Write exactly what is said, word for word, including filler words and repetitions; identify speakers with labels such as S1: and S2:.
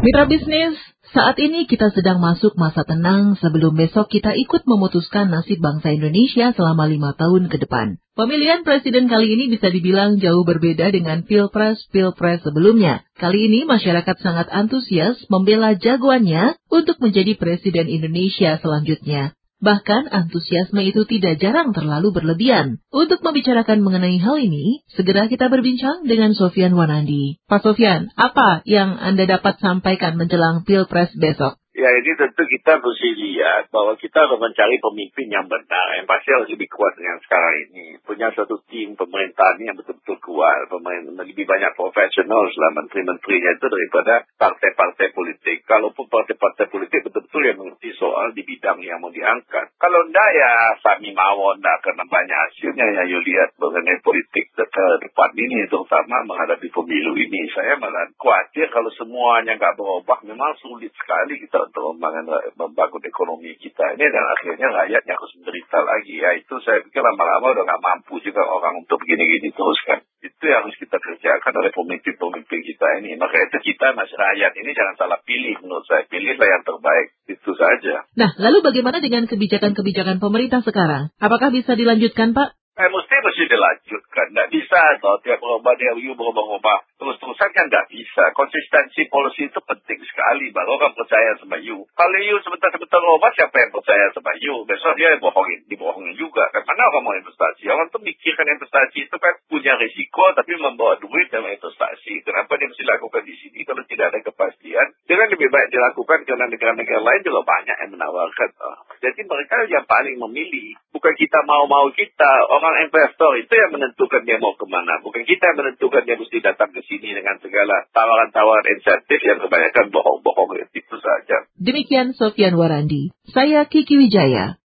S1: Mitra bisnis, saat ini kita sedang masuk masa tenang sebelum besok kita ikut memutuskan nasib bangsa Indonesia selama lima tahun ke depan. Pemilihan presiden kali ini bisa dibilang jauh berbeda dengan pilpres-pilpres sebelumnya. Kali ini masyarakat sangat antusias membela jagoannya untuk menjadi presiden Indonesia selanjutnya. Bahkan antusiasme itu tidak jarang terlalu berlebihan. Untuk membicarakan mengenai hal ini, segera kita berbincang dengan Sofyan Wanandi. Pak Sofyan, apa yang Anda dapat sampaikan menjelang Pilpres besok?
S2: Ya, ini tentu kita mesti lihat bahwa kita harus mencari pemimpin yang benar, yang pasti harus lebih kuat dengan sekarang ini. Punya satu tim pemerintahan yang betul-betul kuat, pemerintah lebih banyak profesional dalam menteri-menterinya itu daripada partai-partai politik. Kalaupun partai-partai politik betul-betul yang mengerti soal di bidang yang mau diangkat. Kalau enggak ya Sami Mawon enggak akan banyak hasilnya ya, you lihat mengenai politik ke depan ini, terutama menghadapi pemilu ini. Saya malah khawatir kalau semuanya enggak berubah, memang sulit sekali kita untuk membangun, membangun ekonomi kita ini, dan akhirnya rakyatnya harus menderita lagi. Ya itu saya pikir lama-lama udah nggak mampu juga orang untuk begini-gini terus kan. Itu yang harus kita kerjakan oleh pemimpin-pemimpin kita ini. Maka itu kita mas rakyat ini jangan salah pilih, menurut saya pilihlah yang terbaik, itu saja.
S1: Nah, lalu bagaimana dengan kebijakan-kebijakan pemerintah sekarang? Apakah bisa dilanjutkan, Pak?
S2: Eh, mesti mesti dilanjutkan. Nggak bisa atau tiap berubah, tiap you berubah-ubah. Terus-terusan kan nggak bisa. Konsistensi polisi itu penting sekali. Baru orang percaya sama you. Kalau you sebentar-sebentar berubah, siapa yang percaya sama you? Besok dia bohongin, dibohongin juga. Kan mana orang mau investasi? Orang tuh mikirkan investasi itu kan punya risiko, tapi membawa duit dalam investasi. Kenapa dia mesti lakukan di sini kalau tidak ada kepastian? Dia kan lebih baik dilakukan karena negara-negara lain juga banyak yang menawarkan. Oh. Jadi mereka yang paling memilih. Bukan kita mau-mau kita. Orang investor itu yang menentukan dia mau kemana. Bukan kita yang menentukan dia mesti datang ke sini dengan segala tawaran-tawaran insentif yang kebanyakan bohong-bohong. Itu saja.
S1: Demikian Sofyan Wanandi. Saya Kiki Wijaya.